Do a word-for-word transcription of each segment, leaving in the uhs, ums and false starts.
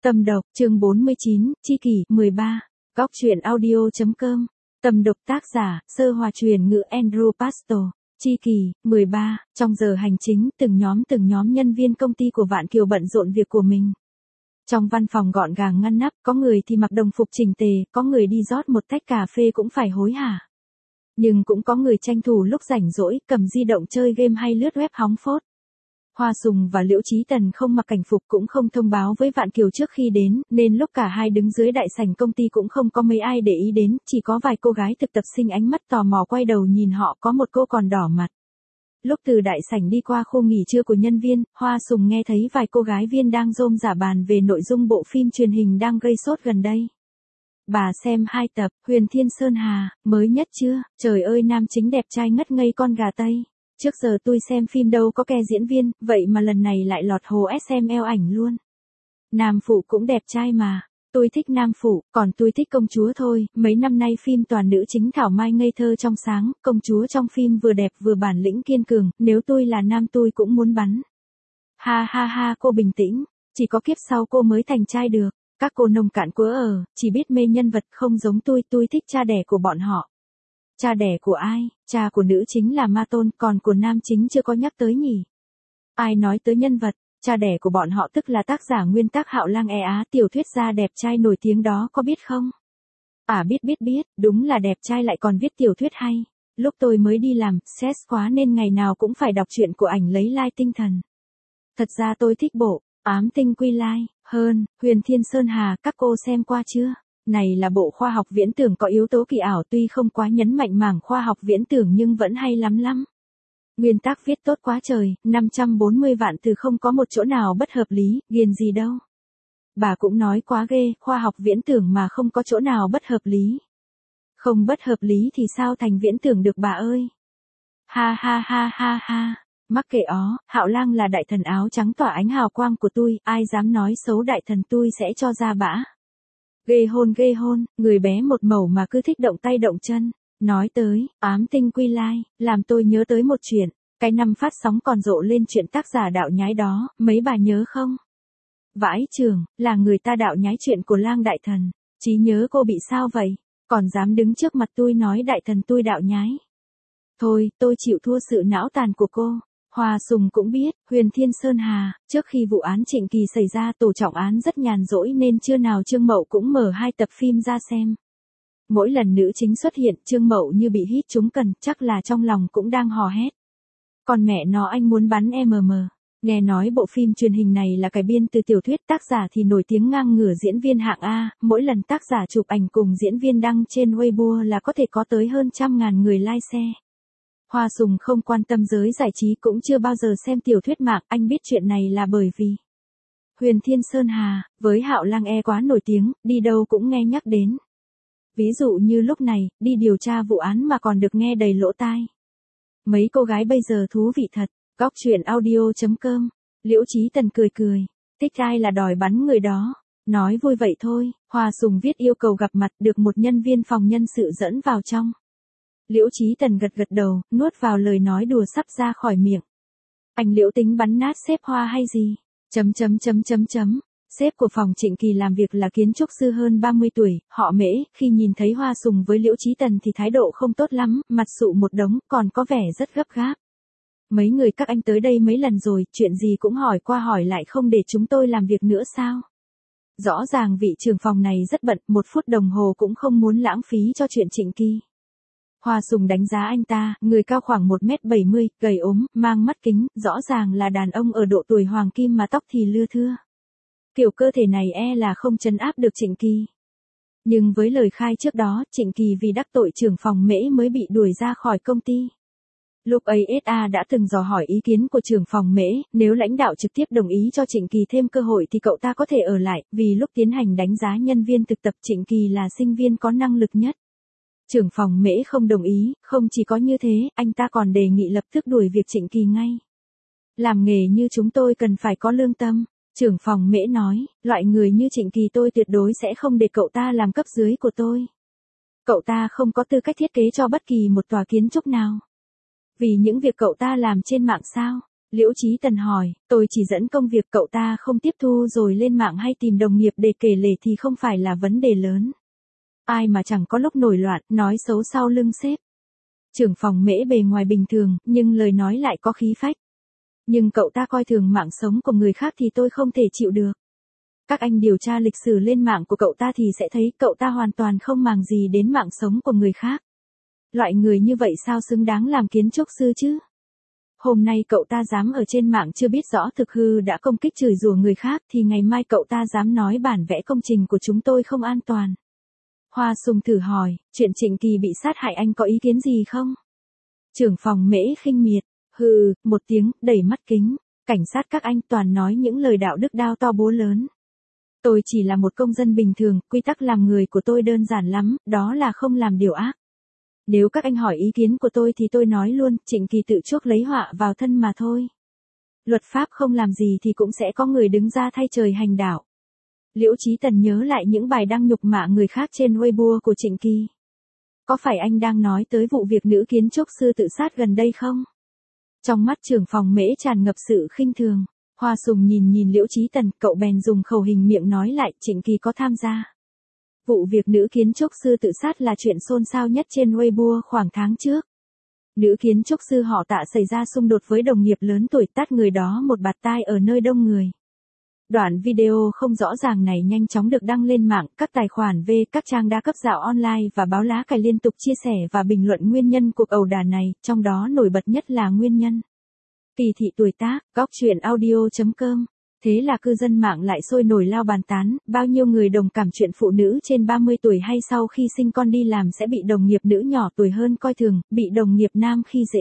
Tâm độc, chương bốn mươi chín, chi kỷ, mười ba. Góc truyện audio.com. Tâm độc tác giả, Sơ Hòa truyền ngữ Andrew Pastor. Chi kỷ, mười ba. Trong giờ hành chính, từng nhóm từng nhóm nhân viên công ty của Vạn Kiều bận rộn việc của mình. Trong văn phòng gọn gàng ngăn nắp, có người thì mặc đồng phục chỉnh tề, có người đi rót một tách cà phê cũng phải hối hả. Nhưng cũng có người tranh thủ lúc rảnh rỗi, cầm di động chơi game hay lướt web hóng phốt. Hoa Sùng và Liễu Chí Tần không mặc cảnh phục cũng không thông báo với Vạn Kiều trước khi đến, nên lúc cả hai đứng dưới đại sảnh công ty cũng không có mấy ai để ý đến, chỉ có vài cô gái thực tập sinh ánh mắt tò mò quay đầu nhìn họ, có một cô còn đỏ mặt. Lúc từ đại sảnh đi qua khu nghỉ trưa của nhân viên, Hoa Sùng nghe thấy vài cô gái viên đang rôm rả bàn về nội dung bộ phim truyền hình đang gây sốt gần đây. Bà xem hai tập, Huyền Thiên Sơn Hà, mới nhất chưa? Trời ơi, nam chính đẹp trai ngất ngây con gà Tây. Trước giờ tôi xem phim đâu có ke diễn viên, vậy mà lần này lại lọt hồ ét em lờ ảnh luôn. Nam phụ cũng đẹp trai mà. Tôi thích nam phụ, còn tôi thích công chúa thôi. Mấy năm nay phim toàn nữ chính thảo mai ngây thơ trong sáng, công chúa trong phim vừa đẹp vừa bản lĩnh kiên cường, nếu tôi là nam tôi cũng muốn bắn. Ha ha ha, cô bình tĩnh, chỉ có kiếp sau cô mới thành trai được. Các cô nông cạn quỡ ở, chỉ biết mê nhân vật không giống tôi, tôi thích cha đẻ của bọn họ. Cha đẻ của ai? Cha của nữ chính là Ma Tôn, còn của nam chính chưa có nhắc tới nhỉ? Ai nói tới nhân vật? Cha đẻ của bọn họ tức là tác giả nguyên tác Hạo Lang E Á, tiểu thuyết gia đẹp trai nổi tiếng đó, có biết không? À biết biết biết, đúng là đẹp trai lại còn viết tiểu thuyết hay. Lúc tôi mới đi làm, stress quá nên ngày nào cũng phải đọc truyện của ảnh lấy like tinh thần. Thật ra tôi thích bộ Ám Tinh Quy Lai hơn Huyền Thiên Sơn Hà, các cô xem qua chưa? Này là bộ khoa học viễn tưởng có yếu tố kỳ ảo, tuy không quá nhấn mạnh mảng khoa học viễn tưởng nhưng vẫn hay lắm lắm. Nguyên tác viết tốt quá trời, năm trăm bốn mươi vạn từ không có một chỗ nào bất hợp lý, ghiền gì đâu. Bà cũng nói quá ghê, khoa học viễn tưởng mà không có chỗ nào bất hợp lý. Không bất hợp lý thì sao thành viễn tưởng được bà ơi. Ha ha ha ha ha, mắc kệ ó, Hạo Lang là đại thần áo trắng tỏa ánh hào quang của tôi, ai dám nói xấu đại thần tôi sẽ cho ra bã. Ghê hôn ghê hôn, người bé một mẩu mà cứ thích động tay động chân. Nói tới, Ám Tinh Quy Lai, làm tôi nhớ tới một chuyện, cái năm phát sóng còn rộ lên chuyện tác giả đạo nhái đó, mấy bà nhớ không? Vãi chưởng, là người ta đạo nhái chuyện của Lang đại thần, trí nhớ cô bị sao vậy? Còn dám đứng trước mặt tôi nói đại thần tôi đạo nhái. Thôi, tôi chịu thua sự não tàn của cô. Hoa Sùng cũng biết, Huyền Thiên Sơn Hà, trước khi vụ án Trịnh Kỳ xảy ra tổ trọng án rất nhàn rỗi nên trưa nào Trương Mậu cũng mở hai tập phim ra xem. Mỗi lần nữ chính xuất hiện, Trương Mậu như bị hít trúng cần, chắc là trong lòng cũng đang hò hét. Còn mẹ nó anh muốn bắn em em. Nghe nói bộ phim truyền hình này là cải biên từ tiểu thuyết, tác giả thì nổi tiếng ngang ngửa diễn viên hạng A, mỗi lần tác giả chụp ảnh cùng diễn viên đăng trên Weibo là có thể có tới hơn trăm ngàn người like share. Hoa Sùng không quan tâm giới giải trí cũng chưa bao giờ xem tiểu thuyết mạng, anh biết chuyện này là bởi vì Huyền Thiên Sơn Hà, với Hạo Lang E quá nổi tiếng, đi đâu cũng nghe nhắc đến. Ví dụ như lúc này, đi điều tra vụ án mà còn được nghe đầy lỗ tai. Mấy cô gái bây giờ thú vị thật, góc truyện audio.com, Liễu Chí Tần cười cười, thích ai là đòi bắn người đó, nói vui vậy thôi. Hoa Sùng viết yêu cầu gặp mặt, được một nhân viên phòng nhân sự dẫn vào trong. Liễu Chí Tần gật gật đầu, nuốt vào lời nói đùa sắp ra khỏi miệng. Anh Liễu tính bắn nát sếp Hoa hay gì? Chấm chấm chấm chấm chấm. Sếp của phòng Trịnh Kỳ làm việc là kiến trúc sư hơn ba mươi tuổi, họ Mễ, khi nhìn thấy Hoa Sùng với Liễu Chí Tần thì thái độ không tốt lắm, mặt sụ một đống, còn có vẻ rất gấp gáp. Mấy người các anh tới đây mấy lần rồi, chuyện gì cũng hỏi qua hỏi lại, không để chúng tôi làm việc nữa sao? Rõ ràng vị trưởng phòng này rất bận, một phút đồng hồ cũng không muốn lãng phí cho chuyện Trịnh Kỳ. Hoa Sùng đánh giá anh ta, người cao khoảng một mét bảy mươi, gầy ốm, mang mắt kính, rõ ràng là đàn ông ở độ tuổi hoàng kim mà tóc thì lưa thưa. Kiểu cơ thể này e là không trấn áp được Trịnh Kỳ. Nhưng với lời khai trước đó, Trịnh Kỳ vì đắc tội trưởng phòng Mễ mới bị đuổi ra khỏi công ty. Lúc ấy ét a đã từng dò hỏi ý kiến của trưởng phòng Mễ, nếu lãnh đạo trực tiếp đồng ý cho Trịnh Kỳ thêm cơ hội thì cậu ta có thể ở lại, vì lúc tiến hành đánh giá nhân viên thực tập Trịnh Kỳ là sinh viên có năng lực nhất. Trưởng phòng Mễ không đồng ý, không chỉ có như thế, anh ta còn đề nghị lập tức đuổi việc Trịnh Kỳ ngay. Làm nghề như chúng tôi cần phải có lương tâm. Trưởng phòng Mễ nói, loại người như Trịnh Kỳ tôi tuyệt đối sẽ không để cậu ta làm cấp dưới của tôi. Cậu ta không có tư cách thiết kế cho bất kỳ một tòa kiến trúc nào. Vì những việc cậu ta làm trên mạng sao? Liễu Chí Tần hỏi, tôi chỉ dẫn công việc cậu ta không tiếp thu rồi lên mạng hay tìm đồng nghiệp để kể lể thì không phải là vấn đề lớn. Ai mà chẳng có lúc nổi loạn, nói xấu sau lưng sếp. Trưởng phòng Mễ bề ngoài bình thường, nhưng lời nói lại có khí phách. Nhưng cậu ta coi thường mạng sống của người khác thì tôi không thể chịu được. Các anh điều tra lịch sử lên mạng của cậu ta thì sẽ thấy cậu ta hoàn toàn không màng gì đến mạng sống của người khác. Loại người như vậy sao xứng đáng làm kiến trúc sư chứ? Hôm nay cậu ta dám ở trên mạng chưa biết rõ thực hư đã công kích chửi rủa người khác thì ngày mai cậu ta dám nói bản vẽ công trình của chúng tôi không an toàn. Hoa Sùng thử hỏi, chuyện Trịnh Kỳ bị sát hại anh có ý kiến gì không? Trưởng phòng Mễ khinh miệt, hừ, một tiếng, đẩy mắt kính. Cảnh sát các anh toàn nói những lời đạo đức đao to búa lớn. Tôi chỉ là một công dân bình thường, quy tắc làm người của tôi đơn giản lắm, đó là không làm điều ác. Nếu các anh hỏi ý kiến của tôi thì tôi nói luôn, Trịnh Kỳ tự chuốc lấy họa vào thân mà thôi. Luật pháp không làm gì thì cũng sẽ có người đứng ra thay trời hành đạo. Liễu Chí Tần nhớ lại những bài đăng nhục mạ người khác trên Weibo của Trịnh Kỳ. Có phải anh đang nói tới vụ việc nữ kiến trúc sư tự sát gần đây không? Trong mắt trưởng phòng Mễ tràn ngập sự khinh thường. Hoa Sùng nhìn nhìn Liễu Chí Tần, cậu bèn dùng khẩu hình miệng nói lại, Trịnh Kỳ có tham gia. Vụ việc nữ kiến trúc sư tự sát là chuyện xôn xao nhất trên Weibo khoảng tháng trước. Nữ kiến trúc sư họ Tạ xảy ra xung đột với đồng nghiệp lớn tuổi, tát người đó một bạt tai ở nơi đông người. Đoạn video không rõ ràng này nhanh chóng được đăng lên mạng, các tài khoản V, các trang đa cấp dạo online và báo lá cải liên tục chia sẻ và bình luận nguyên nhân cuộc ẩu đả này, trong đó nổi bật nhất là nguyên nhân kỳ thị tuổi tác. Góc truyện audio chấm com. Thế là cư dân mạng lại sôi nổi lao bàn tán, bao nhiêu người đồng cảm chuyện phụ nữ trên ba mươi tuổi hay sau khi sinh con đi làm sẽ bị đồng nghiệp nữ nhỏ tuổi hơn coi thường, bị đồng nghiệp nam khi dễ.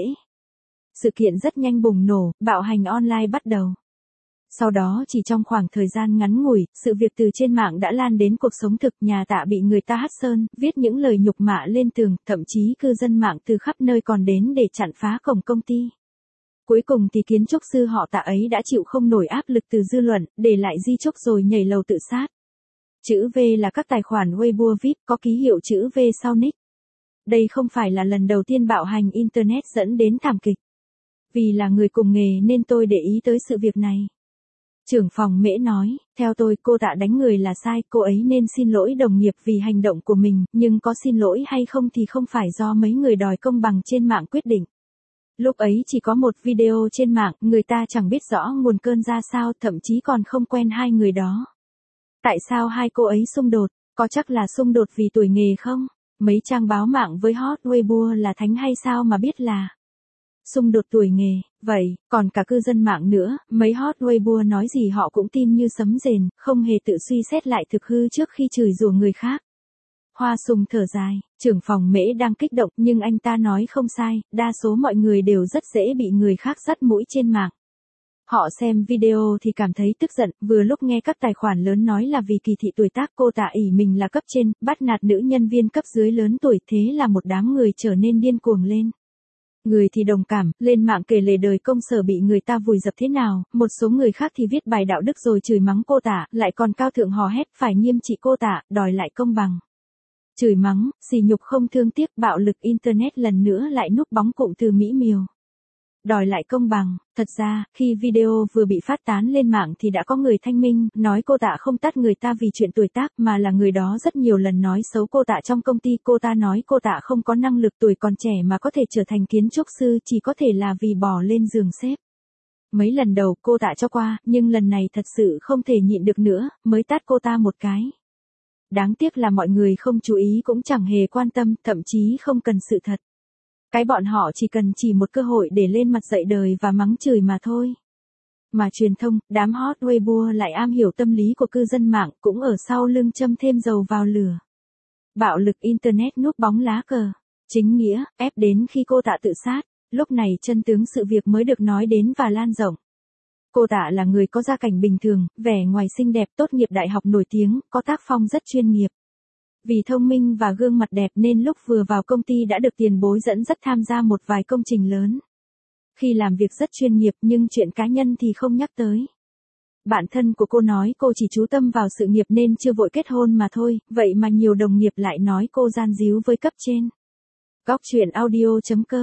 Sự kiện rất nhanh bùng nổ, bạo hành online bắt đầu. Sau đó chỉ trong khoảng thời gian ngắn ngủi, sự việc từ trên mạng đã lan đến cuộc sống thực, nhà Tạ bị người ta hắt sơn, viết những lời nhục mạ lên tường, thậm chí cư dân mạng từ khắp nơi còn đến để chặn phá cổng công ty. Cuối cùng thì kiến trúc sư họ Tạ ấy đã chịu không nổi áp lực từ dư luận, để lại di chúc rồi nhảy lầu tự sát. Chữ V là các tài khoản Weibo vi ai pi có ký hiệu chữ V sau nick. Đây không phải là lần đầu tiên bạo hành Internet dẫn đến thảm kịch. Vì là người cùng nghề nên tôi để ý tới sự việc này. Trưởng phòng Mễ nói, theo tôi cô Tạ đánh người là sai, cô ấy nên xin lỗi đồng nghiệp vì hành động của mình, nhưng có xin lỗi hay không thì không phải do mấy người đòi công bằng trên mạng quyết định. Lúc ấy chỉ có một video trên mạng, người ta chẳng biết rõ nguồn cơn ra sao, thậm chí còn không quen hai người đó. Tại sao hai cô ấy xung đột? Có chắc là xung đột vì tuổi nghề không? Mấy trang báo mạng với hot Weibo là thánh hay sao mà biết là xung đột tuổi nghề? Vậy, còn cả cư dân mạng nữa, mấy hot Weibo nói gì họ cũng tin như sấm rền, không hề tự suy xét lại thực hư trước khi chửi rủa người khác. Hoa Sùng thở dài, trưởng phòng Mễ đang kích động nhưng anh ta nói không sai, đa số mọi người đều rất dễ bị người khác dắt mũi trên mạng. Họ xem video thì cảm thấy tức giận, vừa lúc nghe các tài khoản lớn nói là vì kỳ thị tuổi tác cô Tạ ỷ mình là cấp trên, bắt nạt nữ nhân viên cấp dưới lớn tuổi, thế là một đám người trở nên điên cuồng lên. Người thì đồng cảm, lên mạng kể lể đời công sở bị người ta vùi dập thế nào, một số người khác thì viết bài đạo đức rồi chửi mắng cô Tạ, lại còn cao thượng hò hét phải nghiêm trị cô Tạ, đòi lại công bằng. Chửi mắng, sỉ nhục không thương tiếc, bạo lực Internet lần nữa lại núp bóng cụm từ mỹ miều. Đòi lại công bằng. Thật ra, khi video vừa bị phát tán lên mạng thì đã có người thanh minh, nói cô Tạ không tát người ta vì chuyện tuổi tác mà là người đó rất nhiều lần nói xấu cô Tạ trong công ty. Cô ta nói cô Tạ không có năng lực, tuổi còn trẻ mà có thể trở thành kiến trúc sư chỉ có thể là vì bỏ lên giường xếp. Mấy lần đầu cô Tạ cho qua, nhưng lần này thật sự không thể nhịn được nữa, mới tát cô ta một cái. Đáng tiếc là mọi người không chú ý cũng chẳng hề quan tâm, thậm chí không cần sự thật. Cái bọn họ chỉ cần chỉ một cơ hội để lên mặt dạy đời và mắng chửi mà thôi. Mà truyền thông, đám hot Weibo lại am hiểu tâm lý của cư dân mạng, cũng ở sau lưng châm thêm dầu vào lửa. Bạo lực Internet núp bóng lá cờ chính nghĩa, ép đến khi cô Tạ tự sát, lúc này chân tướng sự việc mới được nói đến và lan rộng. Cô Tạ là người có gia cảnh bình thường, vẻ ngoài xinh đẹp, tốt nghiệp đại học nổi tiếng, có tác phong rất chuyên nghiệp. Vì thông minh và gương mặt đẹp nên lúc vừa vào công ty đã được tiền bối dẫn dắt tham gia một vài công trình lớn. Khi làm việc rất chuyên nghiệp nhưng chuyện cá nhân thì không nhắc tới. Bạn thân của cô nói cô chỉ chú tâm vào sự nghiệp nên chưa vội kết hôn mà thôi, vậy mà nhiều đồng nghiệp lại nói cô gian díu với cấp trên. Góc truyện audio chấm com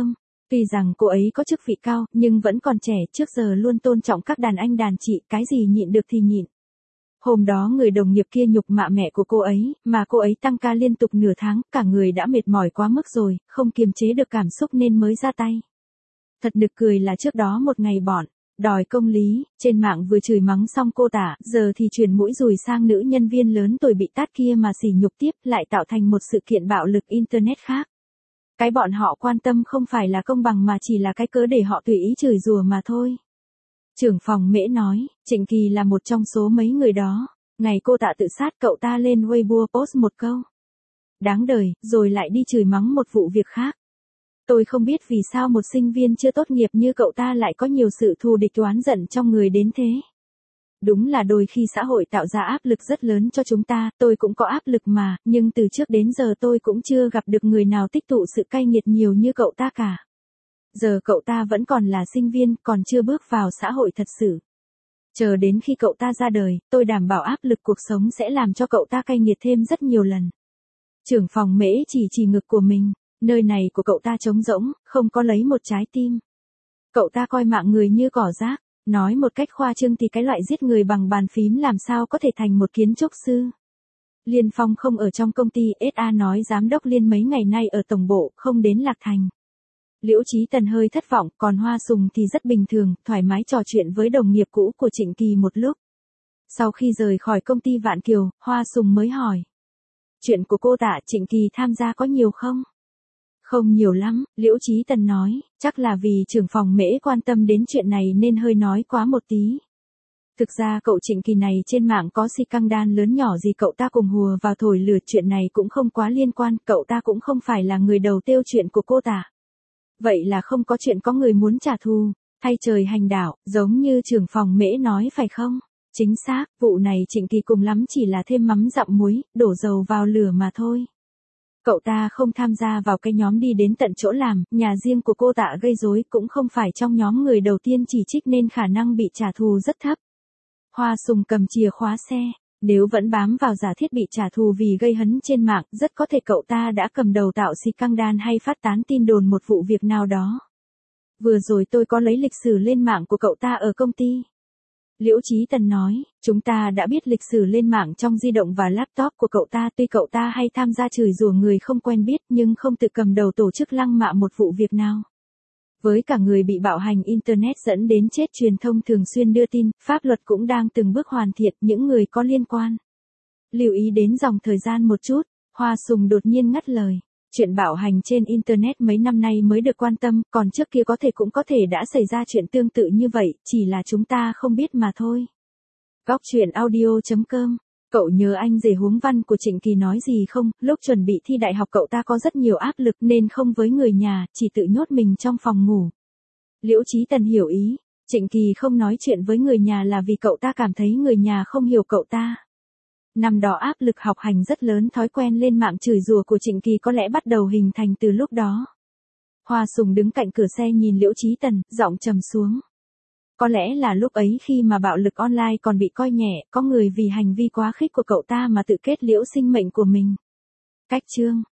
Tuy rằng cô ấy có chức vị cao, nhưng vẫn còn trẻ, trước giờ luôn tôn trọng các đàn anh đàn chị, cái gì nhịn được thì nhịn. Hôm đó người đồng nghiệp kia nhục mạ mẹ của cô ấy, mà cô ấy tăng ca liên tục nửa tháng, cả người đã mệt mỏi quá mức rồi, không kiềm chế được cảm xúc nên mới ra tay. Thật nực cười là trước đó một ngày bọn đòi công lý, trên mạng vừa chửi mắng xong cô tả, giờ thì chuyển mũi dùi sang nữ nhân viên lớn tuổi bị tát kia mà sỉ nhục tiếp, lại tạo thành một sự kiện bạo lực internet khác. Cái bọn họ quan tâm không phải là công bằng mà chỉ là cái cớ để họ tùy ý chửi rủa mà thôi. Trưởng phòng Mễ nói, Trịnh Kỳ là một trong số mấy người đó. Ngày cô tạ tự sát cậu ta lên Weibo post một câu đáng đời, rồi lại đi chửi mắng một vụ việc khác. Tôi không biết vì sao một sinh viên chưa tốt nghiệp như cậu ta lại có nhiều sự thù địch oán giận trong người đến thế. Đúng là đôi khi xã hội tạo ra áp lực rất lớn cho chúng ta, tôi cũng có áp lực mà, nhưng từ trước đến giờ tôi cũng chưa gặp được người nào tích tụ sự cay nghiệt nhiều như cậu ta cả. Giờ cậu ta vẫn còn là sinh viên, còn chưa bước vào xã hội thật sự. Chờ đến khi cậu ta ra đời, tôi đảm bảo áp lực cuộc sống sẽ làm cho cậu ta cay nghiệt thêm rất nhiều lần. Trưởng phòng Mễ chỉ chỉ ngực của mình, nơi này của cậu ta trống rỗng, không có lấy một trái tim. Cậu ta coi mạng người như cỏ rác, nói một cách khoa trương thì cái loại giết người bằng bàn phím làm sao có thể thành một kiến trúc sư. Liên Phong không ở trong công ty, ét a nói giám đốc Liên mấy ngày nay ở tổng bộ, không đến Lạc Thành. Liễu Chí Tần hơi thất vọng, còn Hoa Sùng thì rất bình thường, thoải mái trò chuyện với đồng nghiệp cũ của Trịnh Kỳ một lúc. Sau khi rời khỏi công ty Vạn Kiều, Hoa Sùng mới hỏi. Chuyện của cô tạ Trịnh Kỳ tham gia có nhiều không? Không nhiều lắm, Liễu Chí Tần nói, chắc là vì trưởng phòng Mễ quan tâm đến chuyện này nên hơi nói quá một tí. Thực ra cậu Trịnh Kỳ này trên mạng có si căng đan lớn nhỏ gì cậu ta cùng hùa vào thổi lửa, chuyện này cũng không quá liên quan, cậu ta cũng không phải là người đầu tiêu chuyện của cô tạ. Vậy là không có chuyện có người muốn trả thù, thay trời hành đạo, giống như trưởng phòng Mễ nói phải không? Chính xác, vụ này Trịnh Kỳ cùng lắm chỉ là thêm mắm dặm muối, đổ dầu vào lửa mà thôi. Cậu ta không tham gia vào cái nhóm đi đến tận chỗ làm, nhà riêng của cô tạ gây rối, cũng không phải trong nhóm người đầu tiên chỉ trích nên khả năng bị trả thù rất thấp. Hoa Sùng cầm chìa khóa xe, nếu vẫn bám vào giả thiết bị trả thù vì gây hấn trên mạng, rất có thể cậu ta đã cầm đầu tạo si căng đan hay phát tán tin đồn một vụ việc nào đó. Vừa rồi tôi có lấy lịch sử lên mạng của cậu ta ở công ty. Liễu Chí Tần nói, chúng ta đã biết lịch sử lên mạng trong di động và laptop của cậu ta, tuy cậu ta hay tham gia chửi rủa người không quen biết nhưng không tự cầm đầu tổ chức lăng mạ một vụ việc nào. Với cả người bị bạo hành Internet dẫn đến chết, truyền thông thường xuyên đưa tin, pháp luật cũng đang từng bước hoàn thiện những người có liên quan. Lưu ý đến dòng thời gian một chút, Hoa Sùng đột nhiên ngắt lời. Chuyện bạo hành trên Internet mấy năm nay mới được quan tâm, còn trước kia có thể cũng có thể đã xảy ra chuyện tương tự như vậy, chỉ là chúng ta không biết mà thôi. Góc truyện audio chấm com. Cậu nhớ anh rể huống văn của Trịnh Kỳ nói gì không? Lúc chuẩn bị thi đại học cậu ta có rất nhiều áp lực nên không với người nhà, chỉ tự nhốt mình trong phòng ngủ. Liễu Chí Tần hiểu ý, Trịnh Kỳ không nói chuyện với người nhà là vì cậu ta cảm thấy người nhà không hiểu cậu ta. Năm đó áp lực học hành rất lớn, thói quen lên mạng chửi rủa của Trịnh Kỳ có lẽ bắt đầu hình thành từ lúc đó. Hoa Sùng đứng cạnh cửa xe nhìn Liễu Chí Tần, giọng trầm xuống. Có lẽ là lúc ấy khi mà bạo lực online còn bị coi nhẹ, có người vì hành vi quá khích của cậu ta mà tự kết liễu sinh mệnh của mình. Cách chương